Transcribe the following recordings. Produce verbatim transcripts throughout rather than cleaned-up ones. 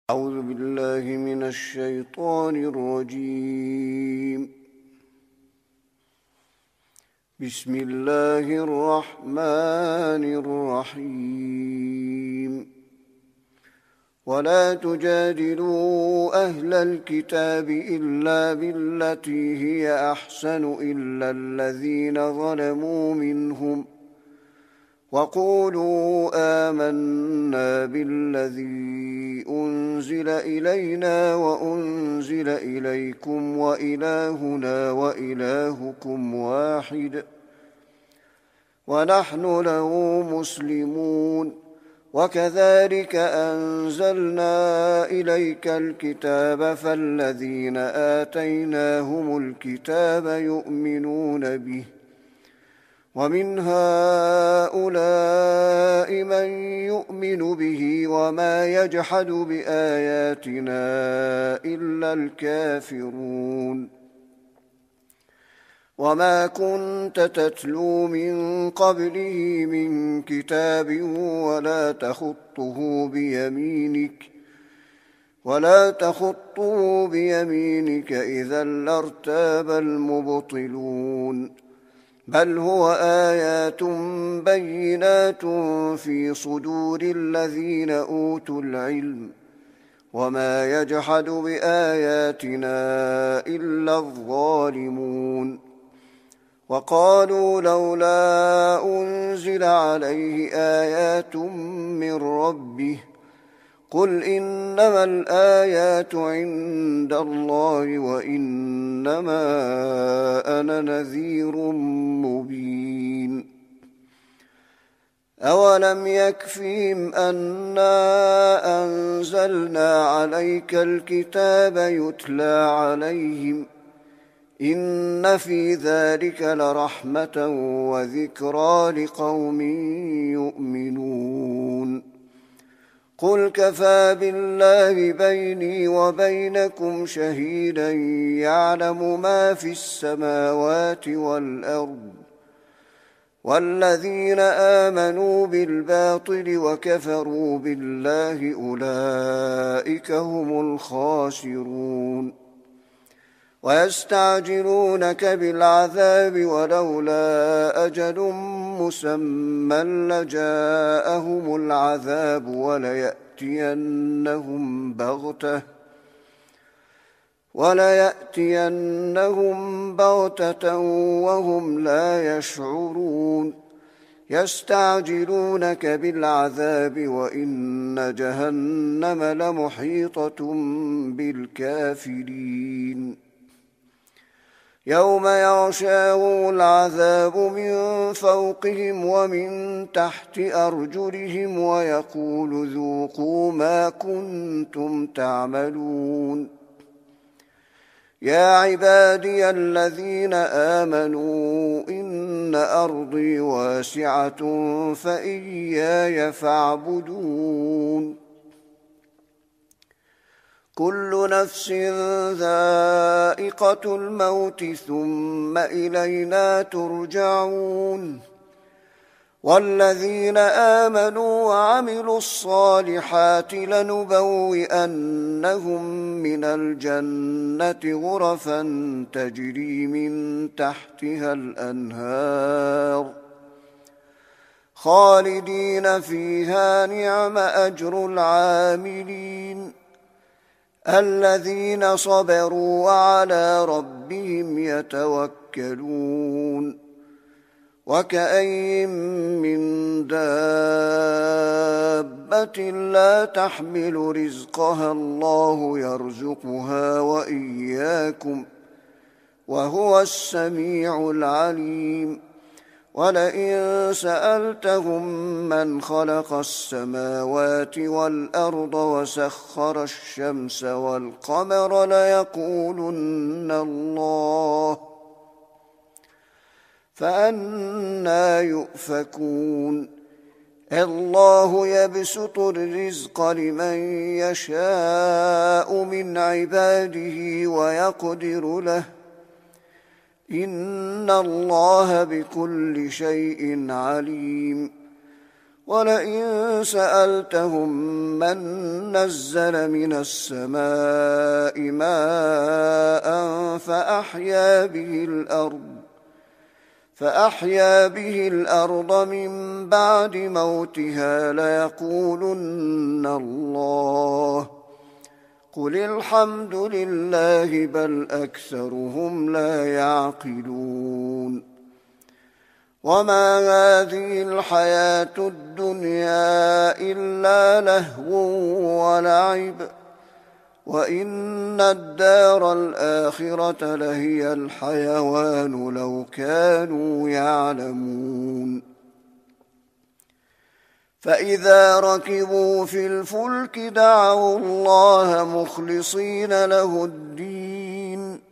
أعوذ بالله من الشيطان الرجيم. بسم الله الرحمن الرحيم. ولا تجادلوا أهل الكتاب إلا بالتي هي أحسن إلا الذين ظلموا منهم وقولوا آمنا بالذي أنزل إلينا وأنزل إليكم وإلهنا وإلهكم واحد ونحن له مسلمون. وكذلك أنزلنا إليك الكتاب فالذين آتيناهم الكتاب يؤمنون به ومن هؤلاء من يؤمن به وما يجحد بآياتنا إلا الكافرون. وما كنت تتلو من قبله من كتاب ولا تخطه بيمينك ولا تخطه بيمينك إذا لارتاب المبطلون. بل هو آيات بينات في صدور الذين أوتوا العلم وما يجحد بآياتنا إلا الظالمون. وقالوا لولا أنزل عليه آيات من ربه قل إنما الآيات عند الله وإنما أنا نذير مبين. أولم يكفهم أنا أنزلنا عليك الكتاب يتلى عليهم إن في ذلك لرحمة وذكرى لقوم يؤمنون. قل كفى بالله بيني وبينكم شهيدا يعلم ما في السماوات والأرض والذين آمنوا بالباطل وكفروا بالله أولئك هم الخاسرون. ويستعجلونك بالعذاب ولولا أجل مسمى لجاءهم العذاب وليأتينهم بغتة وليأتينهم بغتة وهم لا يشعرون. يستعجلونك بالعذاب وإن جهنم لمحيطة بالكافرين. يوم يغشاهم العذاب من فوقهم ومن تحت أرجلهم ويقول ذوقوا ما كنتم تعملون. يا عبادي الذين آمنوا إن أرضي واسعة فإياي فاعبدون. كل نفس ذائقة الموت ثم إلينا ترجعون. والذين آمنوا وعملوا الصالحات لنبوئنهم من الجنة غرفا تجري من تحتها الأنهار خالدين فيها نعم أجر العاملين الذين صبروا وعلى ربهم يتوكلون. وكأين من دابة لا تحمل رزقها الله يرزقها وإياكم وهو السميع العليم. ولئن سألتهم من خلق السماوات والأرض وسخر الشمس والقمر ليقولن الله فأنى يؤفكون. الله يبسط الرزق لمن يشاء من عباده ويقدر له إن الله بكل شيء عليم. ولئن سألتهم من نزل من السماء ماء فأحيا به الأرض فأحيا به الأرض من بعد موتها ليقولن الله قل الحمد لله بل أكثرهم لا يعقلون وما هذه الحياة الدنيا إلا لهو ولعب وإن الدار الآخرة لهي الحيوان لو كانوا يعلمون فإذا ركبوا في الفلك دعوا الله مخلصين له الدين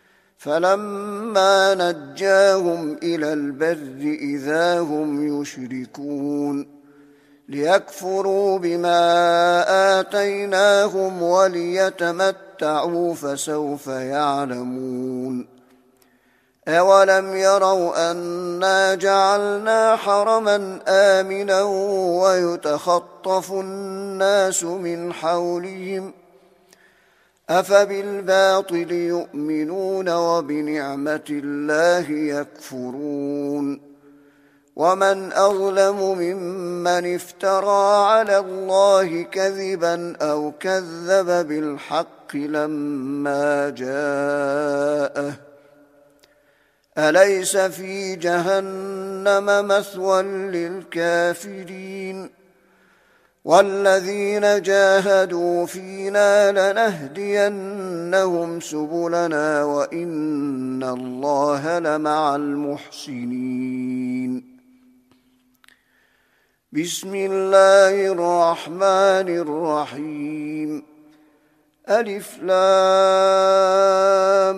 فلما نجاهم إلى البر إذا هم يشركون ليكفروا بما آتيناهم وليتمتعوا فسوف يعلمون أولم يروا أنا جعلنا حرما آمنا ويتخطف الناس من حولهم أفبالباطل يؤمنون وبنعمة الله يكفرون ومن أظلم ممن افترى على الله كذبا أو كذب بالحق لما جاءه أليس في جهنم مثوى للكافرين والذين جاهدوا فينا لنهدينهم سبلنا وإن الله لمع المحسنين بسم الله الرحمن الرحيم ألف لام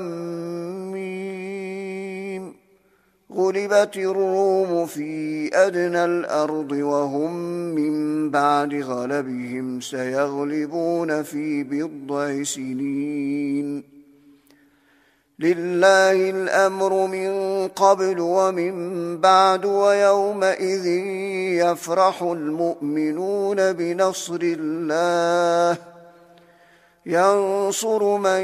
ميم غلبت الروم في أدنى الأرض وهم من بعد غلبهم سيغلبون في بضع سنين لله الأمر من قبل ومن بعد ويومئذ يفرح المؤمنون بنصر الله ينصر من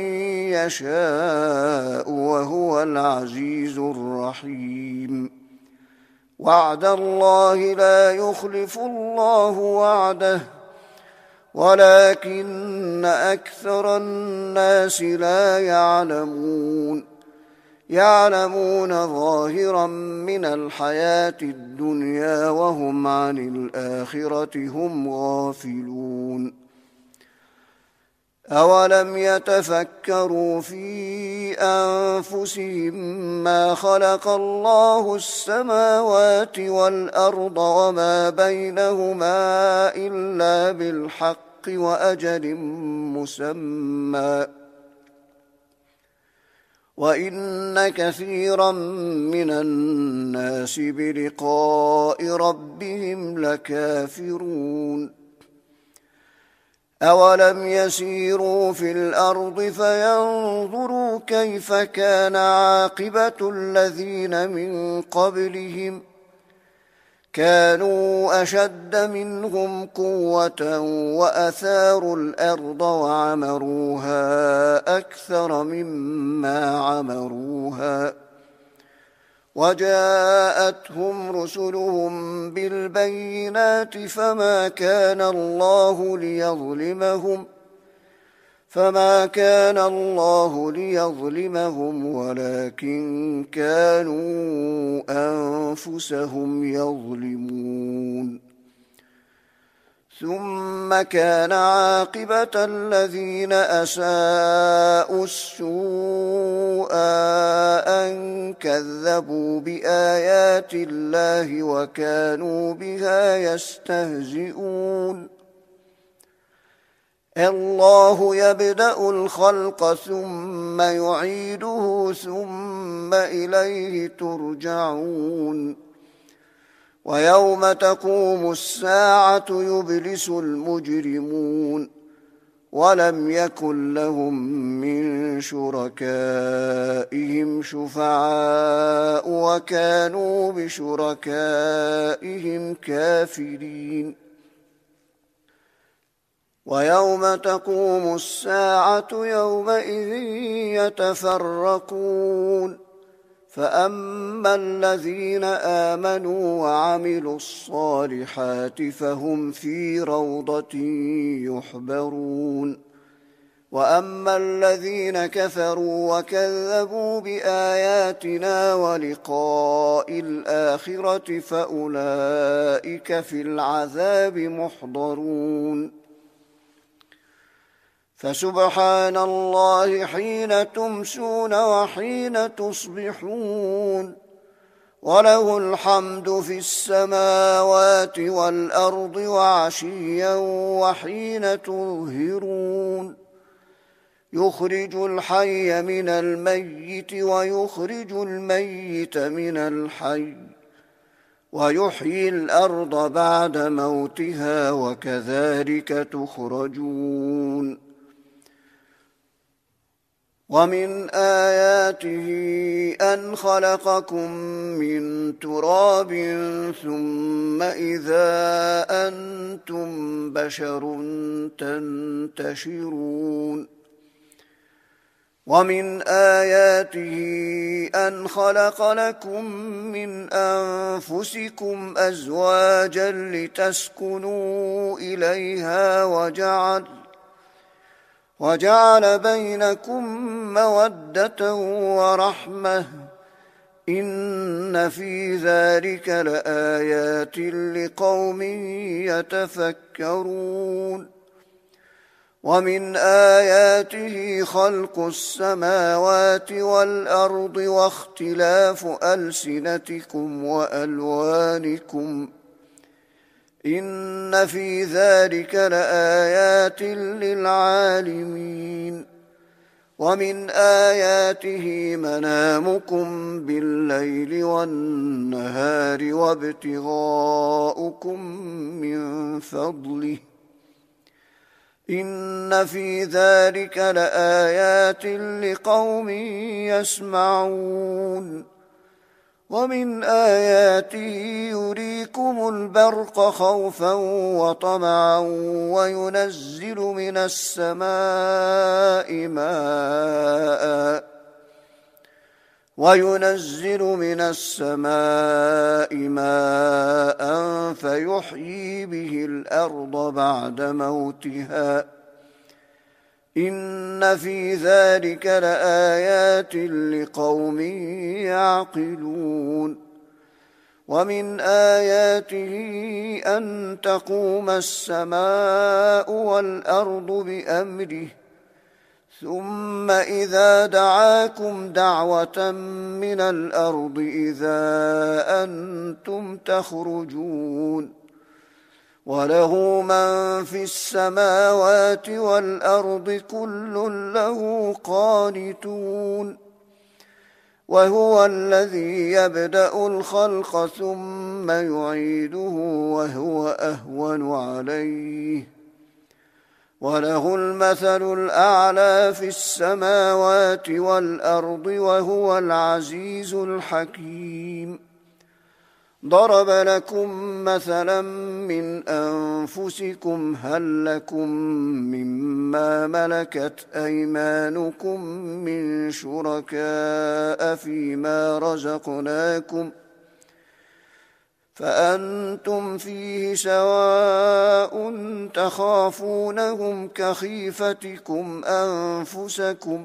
يشاء وهو العزيز الرحيم وعد الله لا يخلف الله وعده ولكن أكثر الناس لا يعلمون يعلمون ظاهرا من الحياة الدنيا وهم عن الآخرة هم غافلون أولم يتفكروا في أنفسهم ما خلق الله السماوات والأرض وما بينهما إلا بالحق وأجل مسمى وإن كثيرا من الناس بلقاء ربهم لكافرون أولم يسيروا في الأرض فينظروا كيف كان عاقبة الذين من قبلهم كانوا أشد منهم قوة وأثاروا الأرض وعمروها أكثر مما عمروها وجاءتهم رسلهم بالبينات فما كان الله ليظلمهم فما كان الله ليظلمهم ولكن كانوا أنفسهم يظلمون ثم كان عاقبة الذين أساءوا السوء أن كذبوا بآيات الله وكانوا بها يستهزئون الله يبدأ الخلق ثم يعيده ثم إليه ترجعون ويوم تقوم الساعة يبلس المجرمون ولم يكن لهم من شركائهم شفعاء وكانوا بشركائهم كافرين ويوم تقوم الساعة يومئذ يتفرقون فأما الذين آمنوا وعملوا الصالحات فهم في روضة يحبرون وأما الذين كفروا وكذبوا بآياتنا ولقاء الآخرة فأولئك في العذاب محضرون فسبحان الله حين تمسون وحين تصبحون وله الحمد في السماوات والأرض وعشيا وحين تظهرون يخرج الحي من الميت ويخرج الميت من الحي ويحيي الأرض بعد موتها وكذلك تخرجون ومن آياته أن خلقكم من تراب ثم إذا أنتم بشر تنتشرون ومن آياته أن خلق لكم من أنفسكم أزواجا لتسكنوا إليها وجعل وجعل بينكم مودة ورحمة إن في ذلك لآيات لقوم يتفكرون ومن آياته خلق السماوات والأرض واختلاف ألسنتكم وألوانكم إن في ذلك لآيات للعالمين ومن آياته منامكم بالليل والنهار وابتغاؤكم من فضله إن في ذلك لآيات لقوم يسمعون ومن آياته يريكم البرق خوفا وطمعا وينزل من السماء ماء وينزل من السماء ماء فيحيي به الأرض بعد موتها إن في ذلك لآيات لقوم يعقلون ومن آياته أن تقوم السماء والأرض بأمره ثم إذا دعاكم دعوة من الأرض إذا أنتم تخرجون وله من في السماوات والأرض كل له قانتون وهو الذي يبدأ الخلق ثم يعيده وهو أهون عليه وله المثل الأعلى في السماوات والأرض وهو العزيز الحكيم ضرب لكم مثلا من أنفسكم هل لكم مما ملكت أيمانكم من شركاء فيما رزقناكم فأنتم فيه سواء تخافونهم كخيفتكم أنفسكم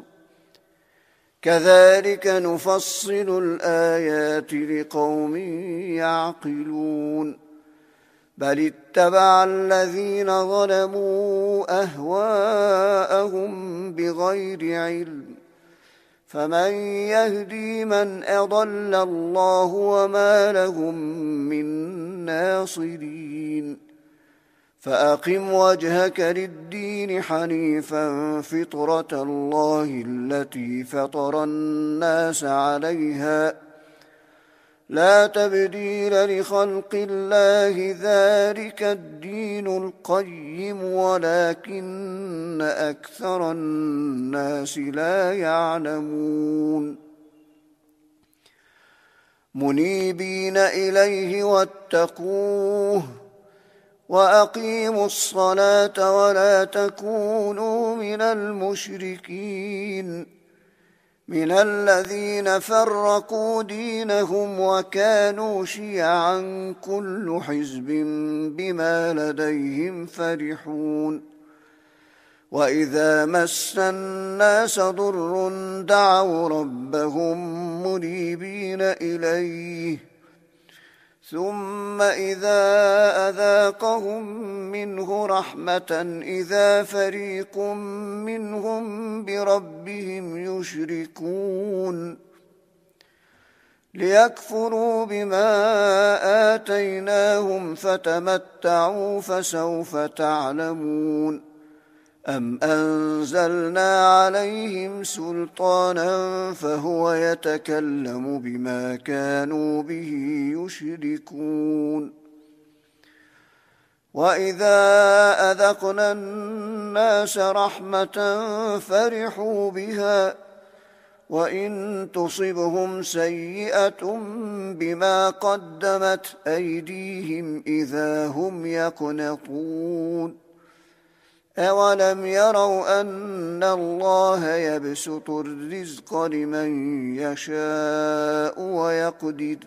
كذلك نفصل الآيات لقوم يعقلون بل اتبع الذين ظلموا أهواءهم بغير علم فمن يهدي من أضل الله وما لهم من ناصرين فأقم وجهك للدين حنيفا فطرة الله التي فطر الناس عليها لا تبديل لخلق الله ذلك الدين القيم ولكن أكثر الناس لا يعلمون منيبين إليه واتقوه وأقيموا الصلاة ولا تكونوا من المشركين من الذين فرقوا دينهم وكانوا شيعا كل حزب بما لديهم فرحون وإذا مس الناس ضر دعوا ربهم منيبين إليه ثم إذا أذاقهم منه رحمة إذا فريق منهم بربهم يشركون ليكفروا بما آتيناهم فتمتعوا فسوف تعلمون أم أنزلنا عليهم سلطانا فهو يتكلم بما كانوا به يشركون وإذا أذقنا الناس رحمة فرحوا بها وإن تصبهم سيئة بما قدمت أيديهم إذا هم يقنطون أولم يروا أن الله يبسط الرزق لمن يشاء ويقدر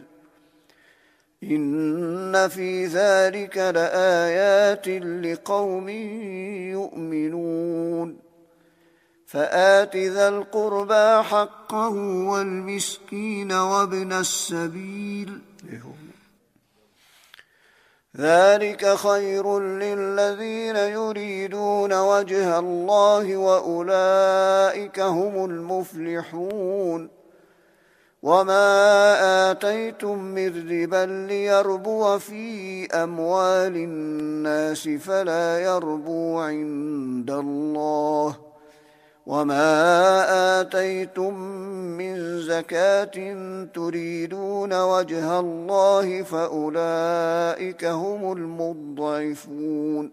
إن في ذلك لآيات لقوم يؤمنون فآت ذا القربى حقه والمسكين وابن السبيل ذلك خير للذين يريدون وجه الله وأولئك هم المفلحون وما آتيتم من ربا ليربو في أموال الناس فلا يربو عند الله وما آتيتم من زكاة تريدون وجه الله فأولئك هم المضعفون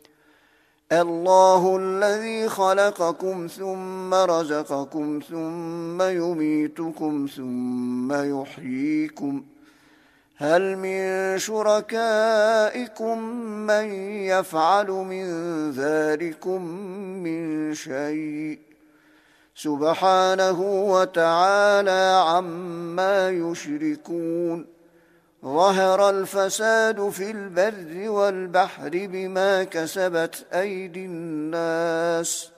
الله الذي خلقكم ثم رزقكم ثم يميتكم ثم يحييكم هل من شركائكم من يفعل من ذلكم من شيء سبحانه وتعالى عما يشركون ظهر الفساد في البر والبحر بما كسبت أيدي الناس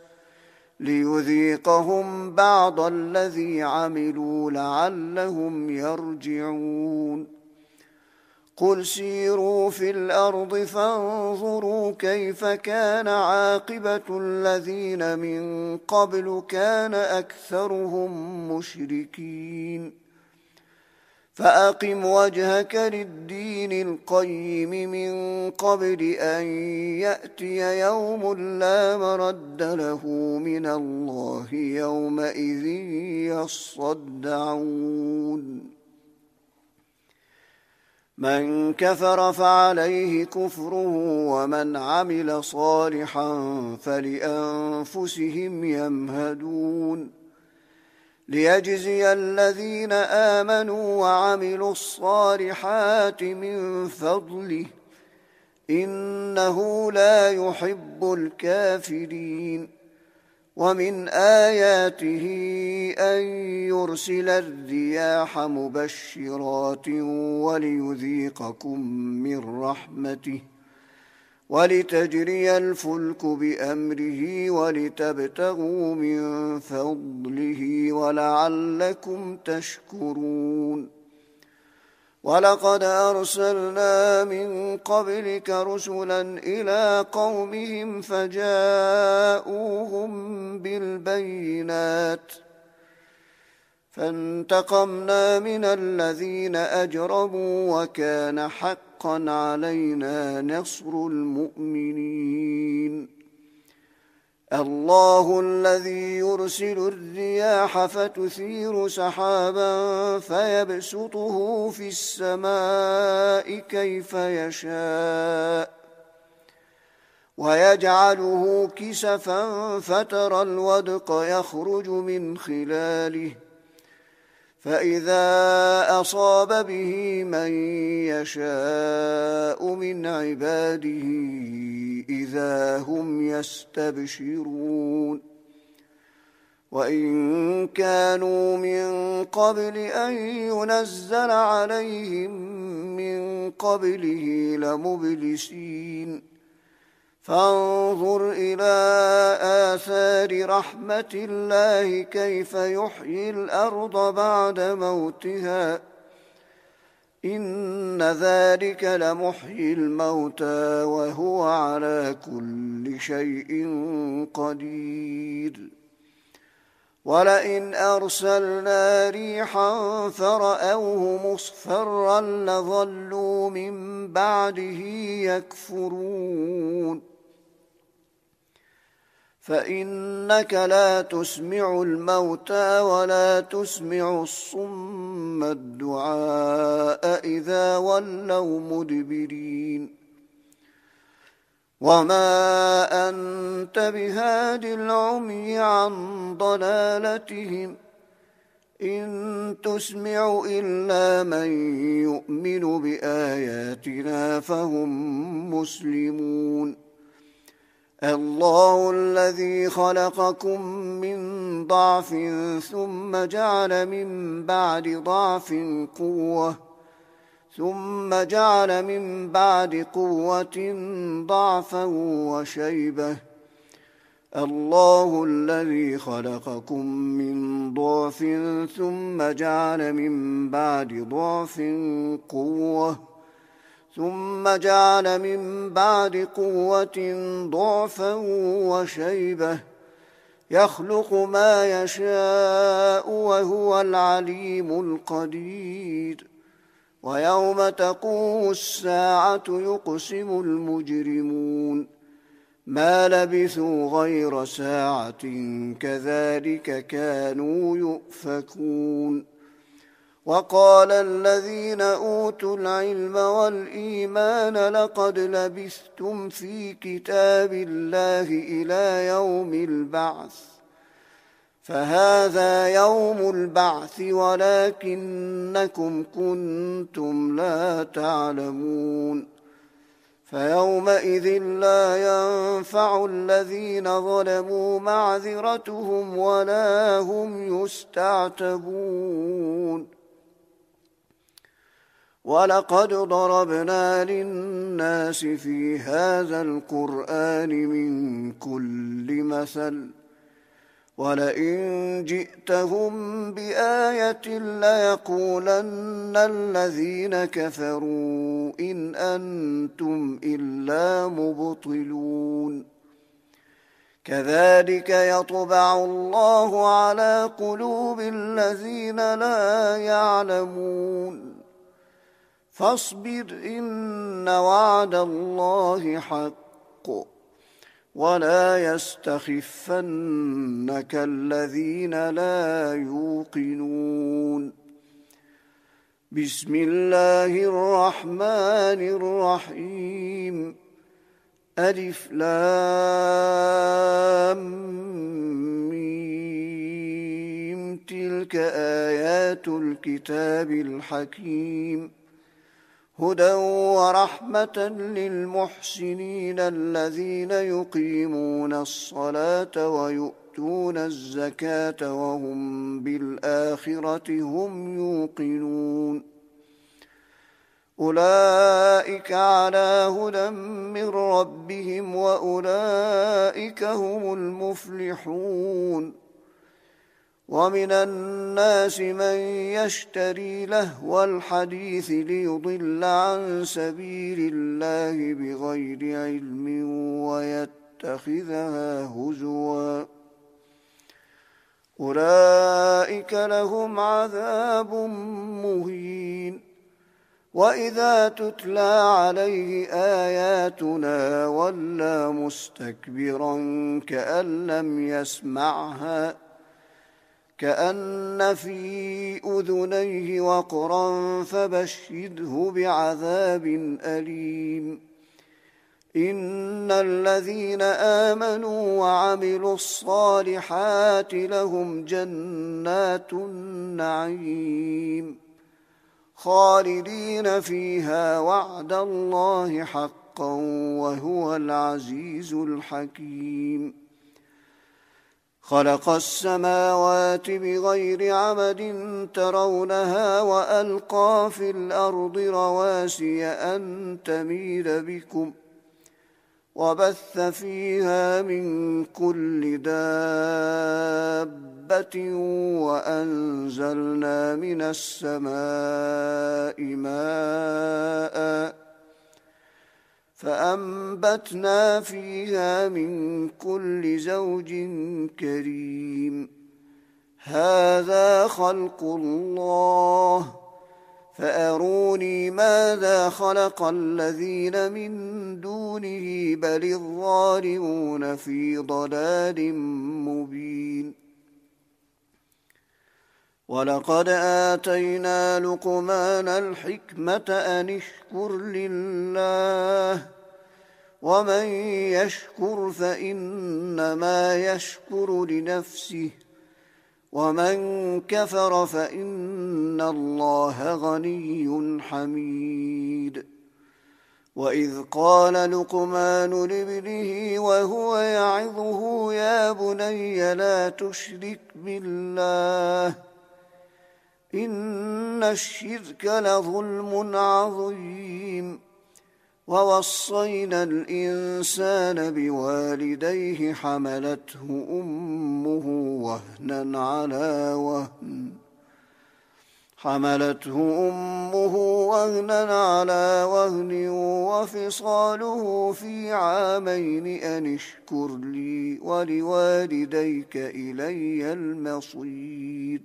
ليذيقهم بعض الذي عملوا لعلهم يرجعون قل سيروا في الأرض فانظروا كيف كان عاقبة الذين من قبل كان أكثرهم مشركين فأقم وجهك للدين القيم من قبل أن يأتي يوم لا مرد له من الله يومئذ يصدعون من كفر فعليه كفره ومن عمل صالحا فلأنفسهم يمهدون ليجزي الذين آمنوا وعملوا الصالحات من فضله إنه لا يحب الكافرين ومن آياته أن يرسل الرياح مبشرات وليذيقكم من رحمته ولتجري الفلك بأمره ولتبتغوا من فضله ولعلكم تشكرون ولقد أرسلنا من قبلك رسلا إلى قومهم فجاءوهم بالبينات فانتقمنا من الذين أجرموا وكان حقا علينا نصر المؤمنين الله الذي يرسل الرياح فتثير سحابا فيبسطه في السماء كيف يشاء ويجعله كسفا فترى الودق يخرج من خلاله فإذا أصاب به من يشاء من عباده إذا هم يستبشرون وإن كانوا من قبل أن ينزل عليهم من قبله لمبلسين فانظر إلى آثار رحمة الله كيف يحيي الأرض بعد موتها إن ذلك لمحيي الموتى وهو على كل شيء قدير ولئن أرسلنا ريحا فرأوه مصفرا لظلوا من بعده يكفرون فإنك لا تسمع الموتى ولا تسمع الصم الدعاء إذا ولوا مدبرين وما أنت بهاد العمي عن ضلالتهم إن تسمع إلا من يؤمن بآياتنا فهم مسلمون الله الذي خلقكم من ضعف ثم جعل من بعد ضعف قوة ثم جعل من بعد قوة ضعفا وشيبة الله الذي خلقكم من ضعف ثم جعل من بعد ضعف قوة ثم جعل من بعد قوة ضعفا وشيبة يخلق ما يشاء وهو العليم القدير ويوم تقوم الساعة يقسم المجرمون ما لبثوا غير ساعة كذلك كانوا يؤفكون وقال الذين أوتوا العلم والإيمان لقد لبثتم في كتاب الله إلى يوم البعث فهذا يوم البعث ولكنكم كنتم لا تعلمون فيومئذ لا ينفع الذين ظلموا معذرتهم ولا هم يستعتبون ولقد ضربنا للناس في هذا القرآن من كل مثل ولئن جئتهم بآية ليقولن الذين كفروا إن أنتم إلا مبطلون كذلك يطبع الله على قلوب الذين لا يعلمون فاصبر إن وعد الله حق ولا يستخفنك الذين لا يوقنون بسم الله الرحمن الرحيم ألف لام ميم تلك آيات الكتاب الحكيم هدى ورحمة للمحسنين الذين يقيمون الصلاة ويؤتون الزكاة وهم بالآخرة هم يوقنون أولئك على هدى من ربهم وأولئك هم المفلحون ومن الناس من يشتري لهو الحديث ليضل عن سبيل الله بغير علم ويتخذها هزوا أولئك لهم عذاب مهين وإذا تتلى عليه آياتنا ولى مستكبرا كأن لم يسمعها كأن في أذنيه وقرا فبشره بعذاب أليم إن الذين آمنوا وعملوا الصالحات لهم جنات النعيم خالدين فيها وعد الله حقا وهو العزيز الحكيم خلق السماوات بغير عمد ترونها وألقى في الأرض رواسي أن تميد بكم وبث فيها من كل دابة وأنزلنا من السماء ماء فأنبتنا فيها من كل زوج كريم هذا خلق الله فأروني ماذا خلق الذين من دونه بل الظالمون في ضلال مبين ولقد آتينا لقمان الحكمة أن اشكر لله ومن يشكر فإنما يشكر لنفسه ومن كفر فإن الله غني حميد وإذ قال لقمان لابنه وهو يعظه يا بني لا تشرك بالله إن الشرك لظلم عظيم ووصينا الإنسان بوالديه حملته أمه وهنا على وهن حملته أمه وهنا على وهن وفصاله في عامين أن اشكر لي ولوالديك إلي المصير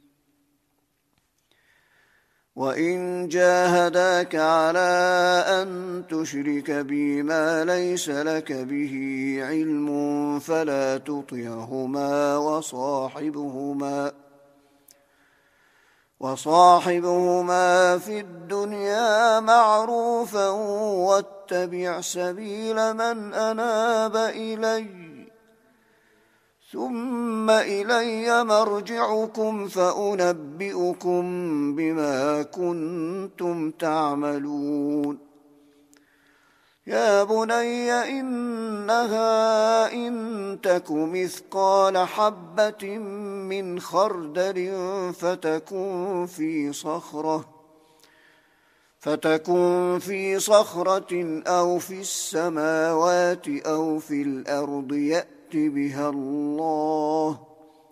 وإن جاهداك على أن تشرك بي ما ليس لك به علم فلا تطعهما وصاحبهما وصاحبهما في الدنيا معروفا واتبع سبيل من أناب إلي ثم إلي مرجعكم فأنبئكم بما كنتم تعملون يا بني إنها إن تك مثقال حبة من خردل فتكن في صخرة فتكن في صخرة أو في السماوات أو في الأرض يأت بها الله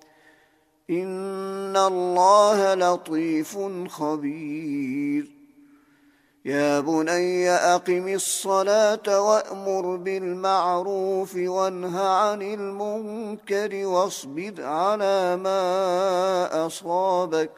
إن الله لطيف خبير يا بني أقم الصلاة وأمر بالمعروف وانه عن المنكر واصبر على ما أصابك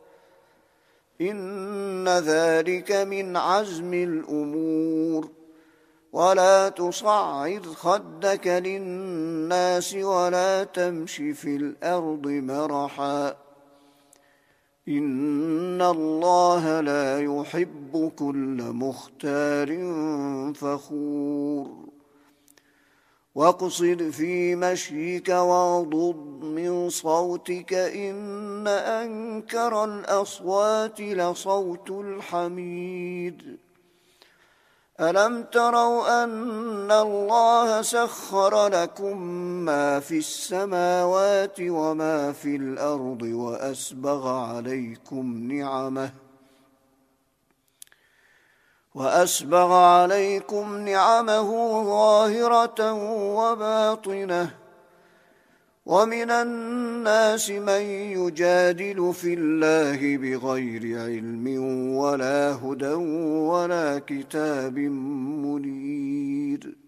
إن ذلك من عزم الأمور ولا تصعد خدك للناس ولا تمش في الأرض مرحا إن الله لا يحب كل مختار فخور واقصد في مشيك واغضض من صوتك إن أنكر الأصوات لصوت الحميد ألم تروا أن الله سخر لكم ما في السماوات وما في الأرض وأسبغ عليكم نعمه وأسبغ عليكم نعمه ظاهرة وباطنة ومن الناس من يجادل في الله بغير علم ولا هدى ولا كتاب منير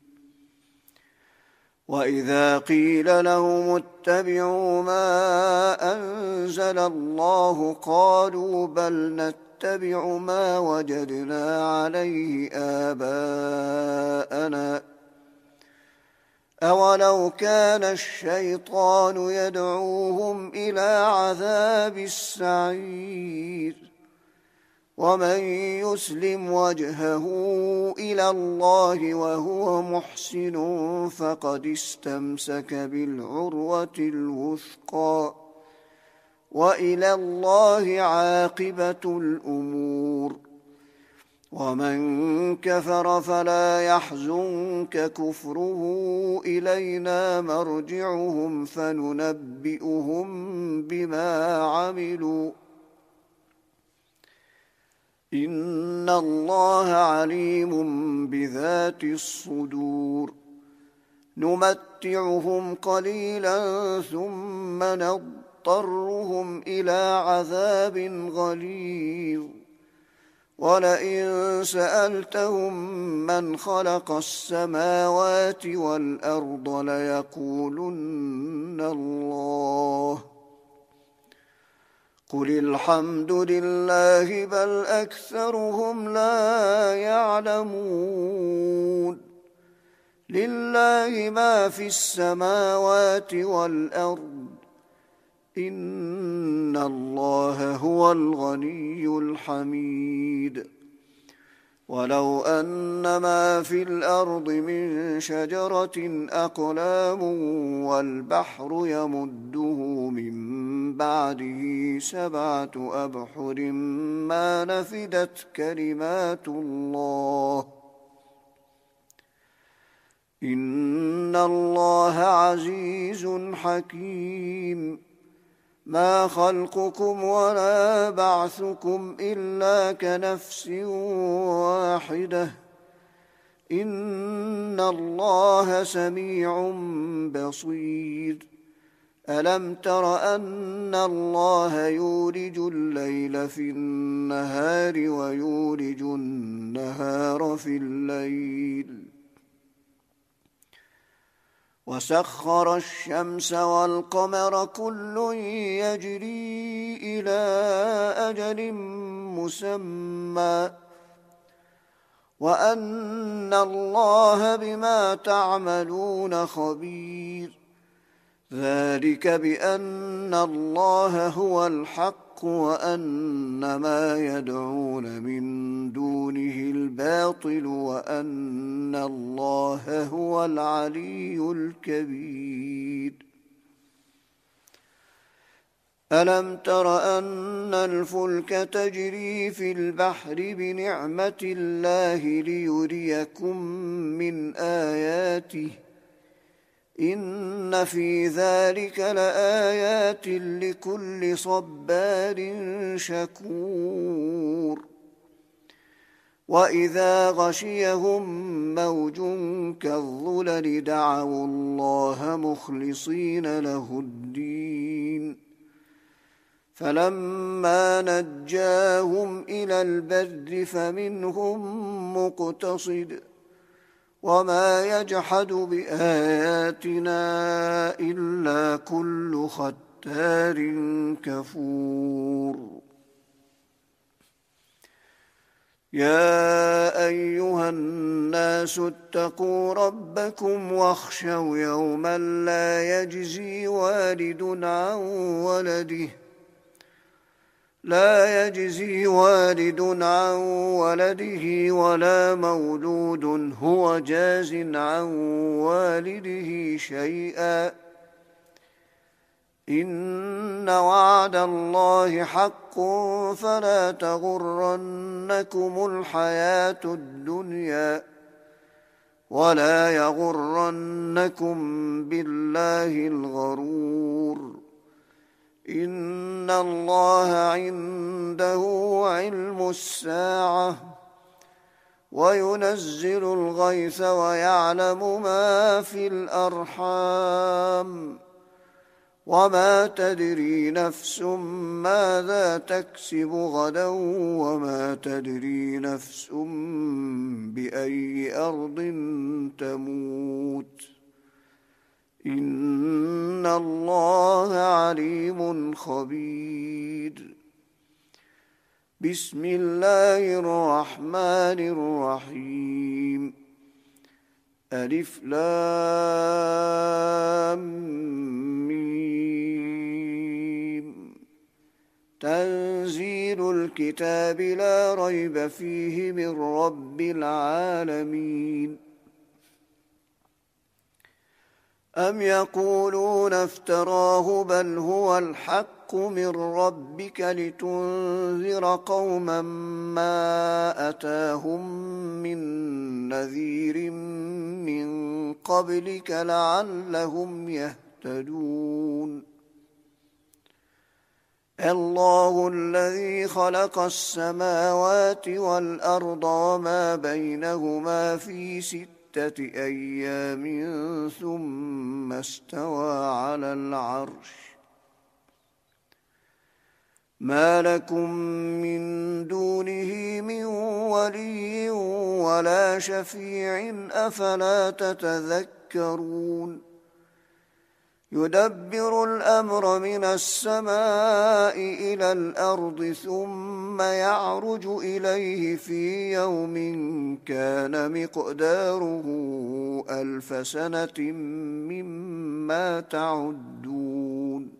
وإذا قيل لهم اتبعوا ما أنزل الله قالوا بل نتبع ما وجدنا عليه آباءنا أولو كان الشيطان يدعوهم إلى عذاب السعير ومن يسلم وجهه إلى الله وهو محسن فقد استمسك بالعروة الوثقى وإلى الله عاقبة الأمور ومن كفر فلا يحزنك كفره إلينا مرجعهم فننبئهم بما عملوا إن الله عليم بذات الصدور نمتعهم قليلا ثم نضطرهم إلى عذاب غليظ ولئن سألتهم من خلق السماوات والأرض ليقولن الله قل الحمد لله بل أكثرهم لا يعلمون لله ما في السماوات والأرض إن الله هو الغني الحميد ولو أن ما في الأرض من شجرة أقلام والبحر يمده من بعده سبعة أبحر ما نفدت كلمات الله إن الله عزيز حكيم ما خلقكم ولا بعثكم إلا كنفس واحدة إن الله سميع بصير ألم تر أن الله يولج الليل في النهار ويولج النهار في الليل وسخر الشمس والقمر كل يجري إلى أجل مسمى وأن الله بما تعملون خبير ذلك بأن الله هو الحق وأن ما يدعون من دونه الباطل وأن الله هو العلي الكبير ألم تر أن الفلك تجري في البحر بنعمة الله ليريكم من آياته إن في ذلك لآيات لكل صبار شكور وإذا غشيهم موج كالظلل دعوا الله مخلصين له الدين فلما نجاهم إلى البر فمنهم مقتصد وما يجحد بآياتنا إلا كل ختار كفور يا أيها الناس اتقوا ربكم واخشوا يوما لا يجزي والد عن ولده لا يجزي والد عن ولده ولا مولود هو جاز عن والده شيئا إن وعد الله حق فلا تغرنكم الحياة الدنيا ولا يغرنكم بالله الغرور إن الله عنده علم الساعة وينزل الغيث ويعلم ما في الأرحام وما تدري نفس ماذا تكسب غدا وما تدري نفس بأي أرض تموت إن الله عليم خبير بسم الله الرحمن الرحيم ألف لام ميم تنزيل الكتاب لا ريب فيه من رب العالمين أم يقولون افتراه بل هو الحق من ربك لتنذر قوما ما أتاهم من نذير من قبلك لعلهم يهتدون الله الذي خلق السماوات والأرض وما بينهما في ستة أيام ثم استوى على العرش ما لكم من دونه من ولي ولا شفيع أفلا تتذكرون يدبر الأمر من السماء إلى الأرض ثم يعرج إليه في يوم كان مقداره ألف سنة مما تعدون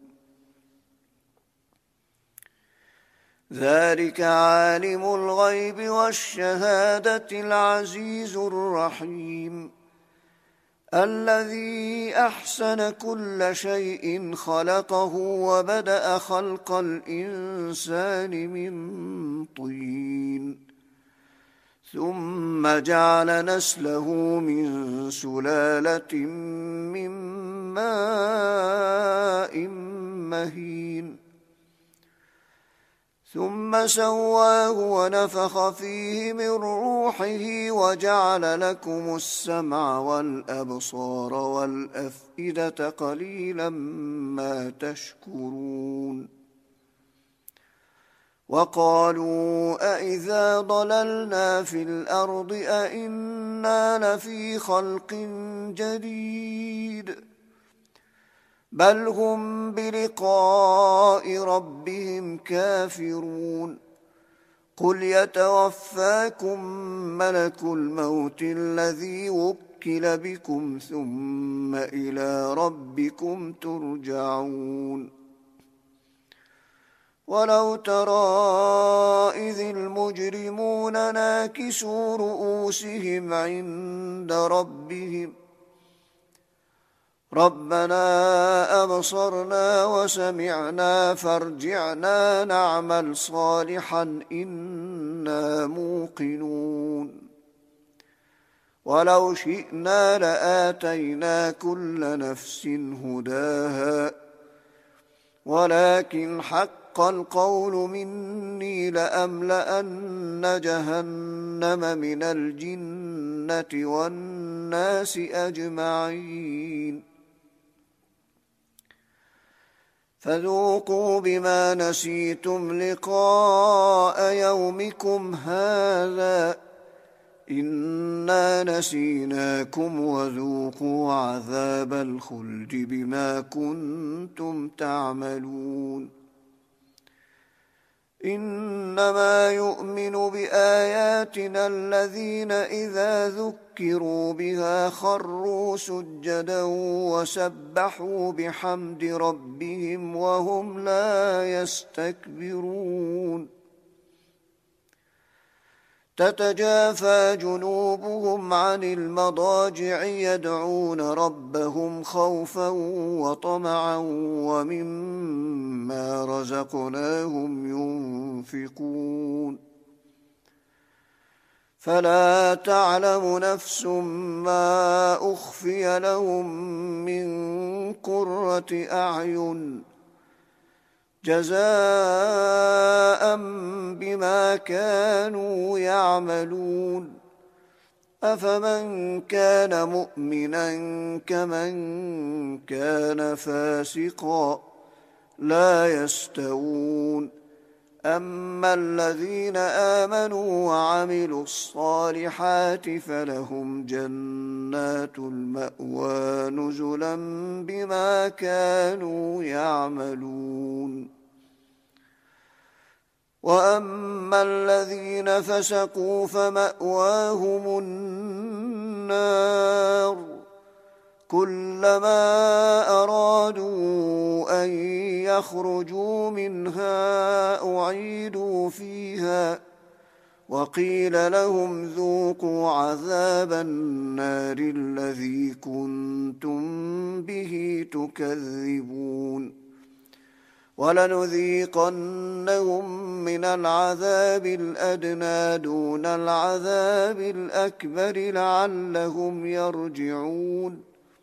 ذلك عالم الغيب والشهادة العزيز الرحيم الذي أحسن كل شيء خلقه وبدأ خلق الإنسان من طين ثم جعل نسله من سلالة من ماء مهين ثم سواه ونفخ فيه من روحه وجعل لكم السمع والأبصار والأفئدة قليلا ما تشكرون وقالوا أإذا ضللنا في الأرض أإنا لفي خلق جديد بل هم بلقاء ربهم كافرون قل يتوفاكم ملك الموت الذي وكل بكم ثم إلى ربكم ترجعون ولو ترى إذ المجرمون ناكسوا رؤوسهم عند ربهم ربنا أبصرنا وسمعنا فارجعنا نعمل صالحا إنا موقنون ولو شئنا لآتينا كل نفس هداها ولكن حق القول مني لأملأن جهنم من الجنة والناس أجمعين فذوقوا بما نسيتم لقاء يومكم هذا إنا نسيناكم وذوقوا عذاب الخلد بما كنتم تعملون إنما يؤمن بآياتنا الذين إذا ذكروا بها خروا سجدا وسبحوا بحمد ربهم وهم لا يستكبرون تتجافى جنوبهم عن المضاجع يدعون ربهم خوفا وطمعا ومما رزقناهم ينفقون فلا تعلم نفس ما أخفي لهم من قرة أعين جزاء بما كانوا يعملون أفمن كان مؤمنا كمن كان فاسقا لا يستوون أما الذين آمنوا وعملوا الصالحات فلهم جنات المأوى نزلا بما كانوا يعملون وأما الذين فسقوا فمأواهم النار كلما أرادوا أن يخرجوا منها أعيدوا فيها وقيل لهم ذوقوا عذاب النار الذي كنتم به تكذبون ولنذيقنهم من العذاب الأدنى دون العذاب الأكبر لعلهم يرجعون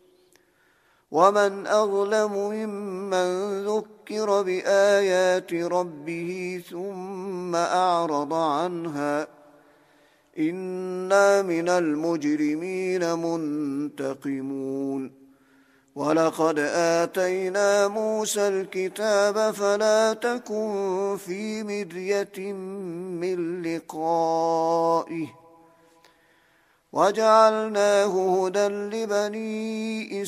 ومن أظلم ممن ذكر بآيات ربه ثم أعرض عنها إنا من المجرمين منتقمون ولقد آتينا موسى الكتاب فلا تكن في مرية من لقائه وجعلناه هدى لبني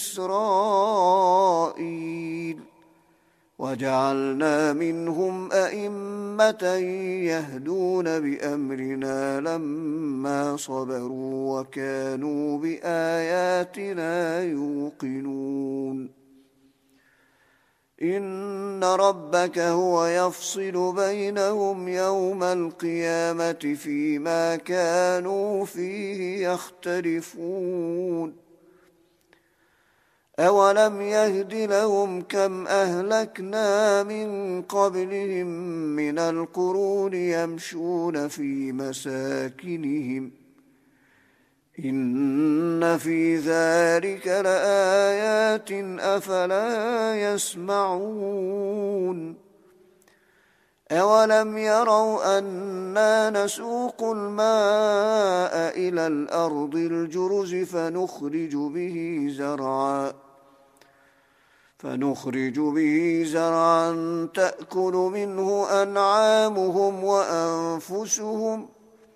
إسرائيل وجعلنا منهم أئمة يهدون بأمرنا لما صبروا وكانوا بآياتنا يوقنون إن ربك هو يفصل بينهم يوم القيامة فيما كانوا فيه يختلفون أولم يهد لهم كم أهلكنا من قبلهم من القرون يمشون في مساكنهم إن في ذلك لآيات أفلا يسمعون أولم يروا أنا نسوق الماء إلى الأرض الجرز فنخرج به زرعا فنخرج به زرعا تأكل منه أنعامهم وأنفسهم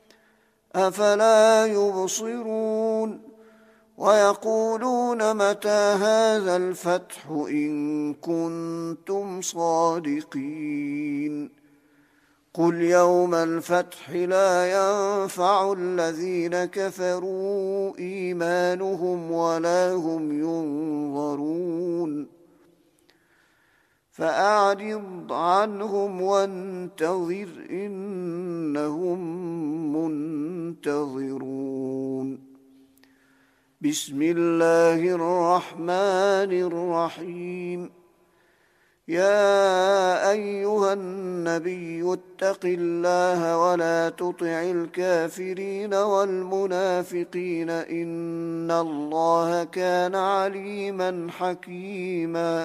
أفلا يبصرون ويقولون متى هذا الفتح إن كنتم صادقين قل يوم الفتح لا ينفع الذين كفروا إيمانهم ولا هم ينظرون فأعرض عنهم وانتظر إنهم منتظرون بسم الله الرحمن الرحيم يا أيها النبي اتق الله ولا تطع الكافرين والمنافقين إن الله كان عليما حكيما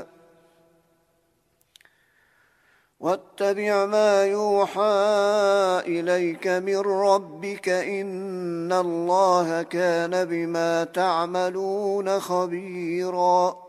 واتبع ما يوحى إليك من ربك إن الله كان بما تعملون خبيرا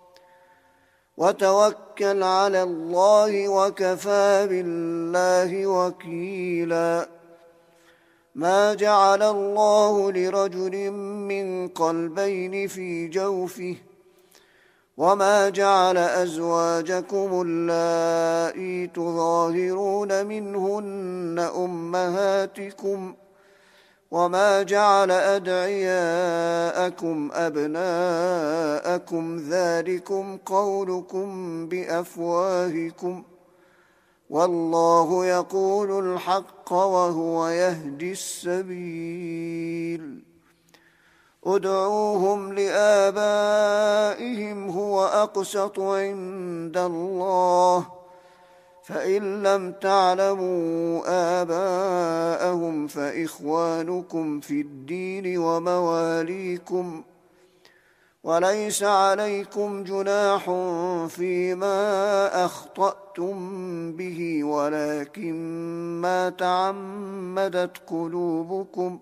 وتوكل على الله وكفى بالله وكيلا ما جعل الله لرجل من قلبين في جوفه وما جعل أزواجكم اللائي تظاهرون منهن أمهاتكم وما جعل أدعياءكم أبناءكم ذلكم قولكم بأفواهكم والله يقول الحق وهو يهدي السبيل ادعوهم لآبائهم هو أقسط عند الله فإن لم تعلموا آباءهم فإخوانكم في الدين ومواليكم وليس عليكم جناح فيما أخطأتم به ولكن ما تعمدت قلوبكم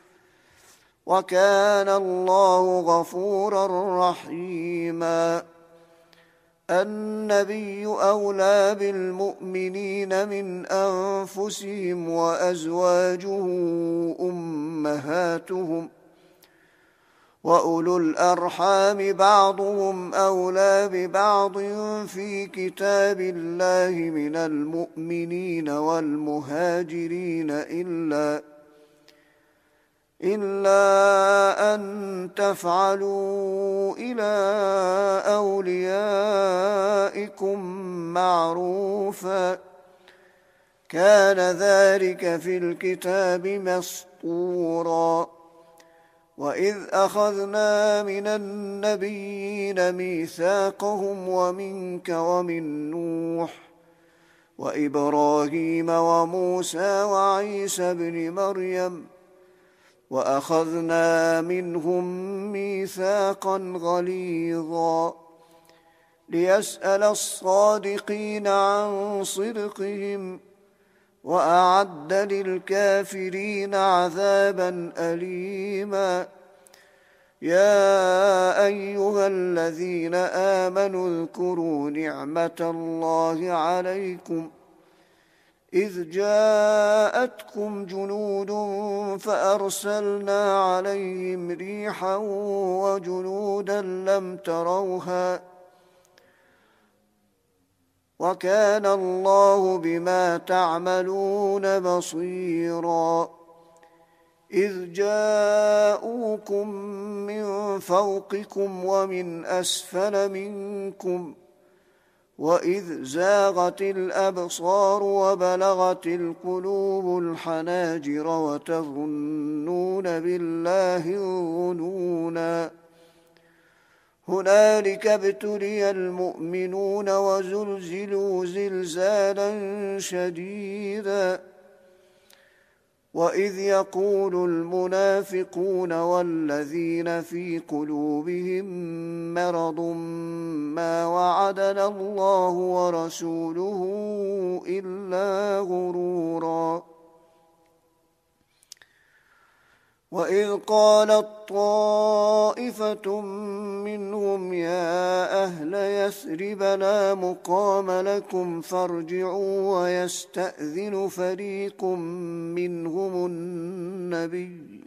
وكان الله غفورا رحيما النبي أولى بالمؤمنين من أنفسهم وأزواجه أمهاتهم وأولو الأرحام بعضهم أولى ببعض في كتاب الله من المؤمنين والمهاجرين إلا إلا أن تفعلوا إلى أوليائكم معروفا كان ذلك في الكتاب مسطورا وإذ أخذنا من النبيين ميثاقهم ومنك ومن نوح وإبراهيم وموسى وعيسى ابن مريم وأخذنا منهم ميثاقا غليظا ليسأل الصادقين عن صدقهم وأعد للكافرين عذابا أليما يا أيها الذين آمنوا اذكروا نعمة الله عليكم إذ جاءتكم جنود فأرسلنا عليهم ريحا وجنودا لم تروها وكان الله بما تعملون بصيرا إذ جاءوكم من فوقكم ومن أسفل منكم وإذ زاغت الأبصار وبلغت القلوب الحناجر وتظنون بالله الظنونا هنالك ابتلي المؤمنون وزلزلوا زلزالا شديدا وإذ يقول المنافقون والذين في قلوبهم مرض ما وعدنا الله ورسوله إلا غرورا وإذ قالت طائفة منهم يا أهل يثرب لا مقام لكم فارجعوا ويستأذن فريق منهم النبي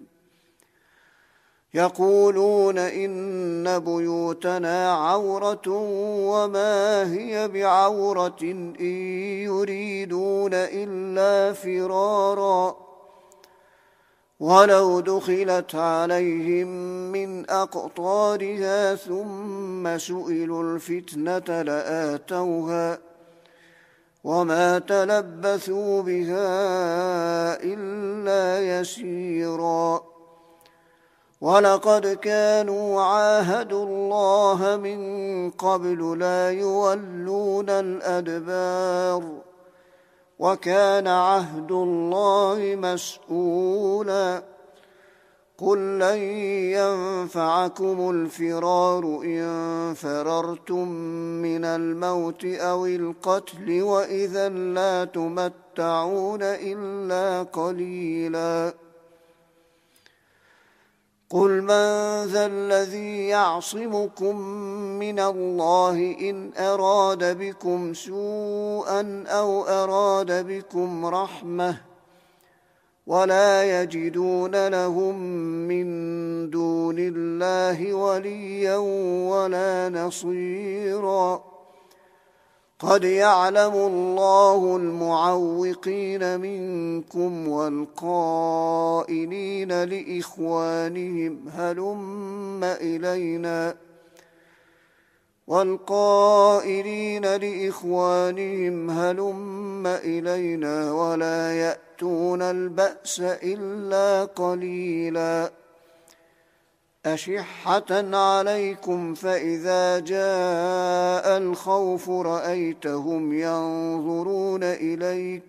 يقولون إن بيوتنا عورة وما هي بعورة إن يريدون إلا فرارا ولو دخلت عليهم من أقطارها ثم سئلوا الفتنة لآتوها وما تلبثوا بها إلا يسيرا ولقد كانوا عاهدوا الله من قبل لا يولون الأدبار وكان عهد الله مسؤولا قل لن ينفعكم الفرار إن فررتم من الموت أو القتل وإذا لا تمتعون إلا قليلا قل من ذا الذي يعصمكم من الله إن أراد بكم سوءا أو أراد بكم رحمة ولا يجدون لهم من دون الله وليا ولا نصيرا قد يعلم الله المعوقين منكم والقائلين لإخوانهم هلم إلينا والقائلين لإخوانهم هلم إلينا ولا يأتون البأس إلا قليلا أشحة عليكم فإذا جاء الخوف رأيتهم ينظرون إليك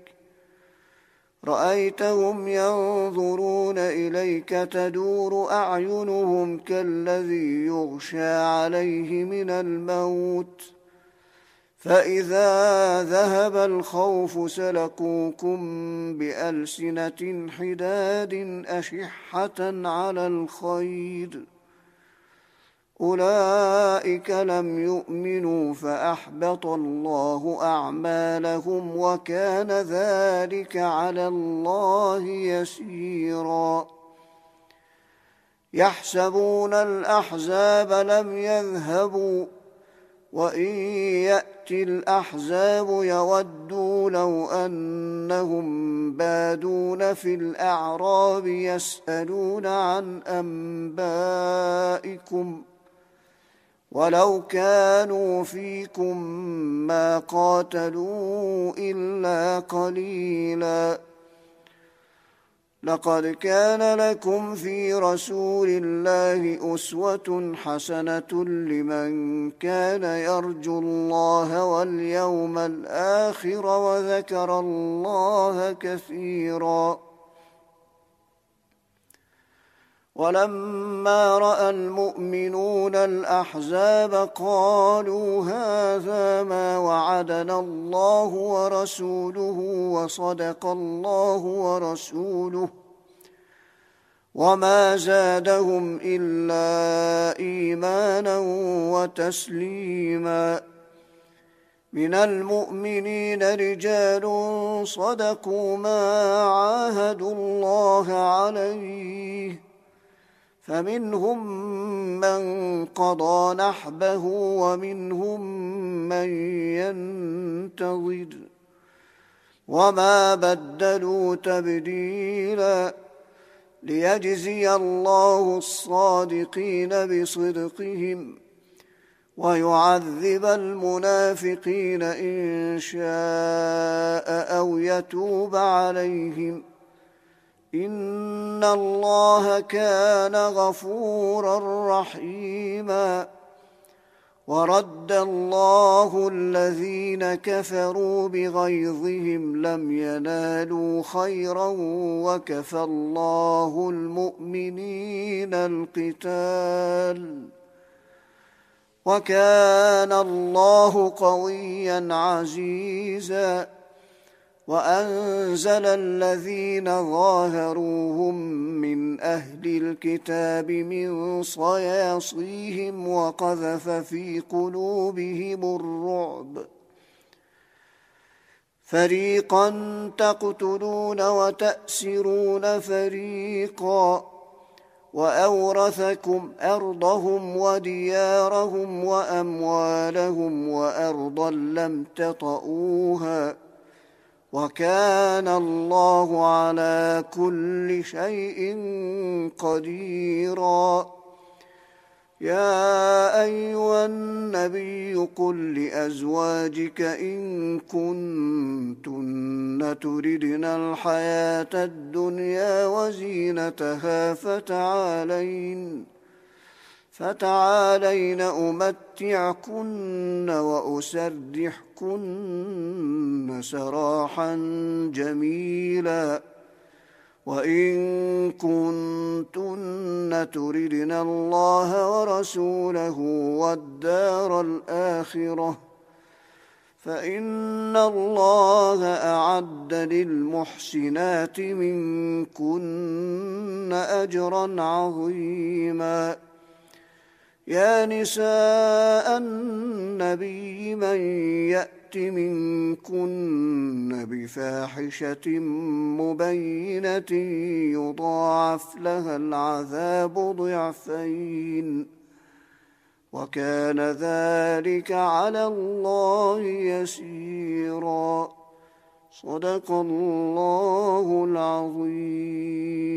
رأيتهم ينظرون إليك تدور أعينهم كالذي يغشى عليه من الموت فإذا ذهب الخوف سلقوكم بألسنة حداد أشحة على الخير أولئك لم يؤمنوا فأحبط الله أعمالهم وكان ذلك على الله يسيرا يحسبون الأحزاب لم يذهبوا وإن يأتي الأحزاب يودوا لو أنهم بادون في الأعراب يسألون عن أنبائكم ولو كانوا فيكم ما قاتلوا إلا قليلا لقد كان لكم في رسول الله أسوة حسنة لمن كان يرجو الله واليوم الآخر وذكر الله كثيرا ولما رأى المؤمنون الأحزاب قالوا هذا ما وعدنا الله ورسوله وصدق الله ورسوله وما زادهم إلا إيمانا وتسليما من المؤمنين رجال صدقوا ما عاهدوا الله عليه فمنهم من قضى نحبه ومنهم من ينتظر وما بدلوا تبديلا ليجزي الله الصادقين بصدقهم ويعذب المنافقين إن شاء أو يتوب عليهم إن الله كان غفورا رحيما ورد الله الذين كفروا بغيظهم لم ينالوا خيرا وكفى الله المؤمنين القتال وكان الله قويا عزيزا وأنزل الذين ظاهروهم من أهل الكتاب من صياصيهم وقذف في قلوبهم الرعب فريقا تقتلون وتأسرون فريقا وأورثكم أرضهم وديارهم وأموالهم وأرضا لم تطئوها وكان الله على كل شيء قديرا يا أيها النبي قل لأزواجك إن كنتن تردن الحياة الدنيا وزينتها فتعالين فتعالين أمتعكن وأسرحكن سراحا جميلا وإن كنتن تردن الله ورسوله والدار الآخرة فإن الله أعد للمحسنات منكن أجرا عظيما يا نساء النبي من يأت منكن بفاحشة مبينة يضاعف لها العذاب ضعفين وكان ذلك على الله يسيرا صدق الله العظيم.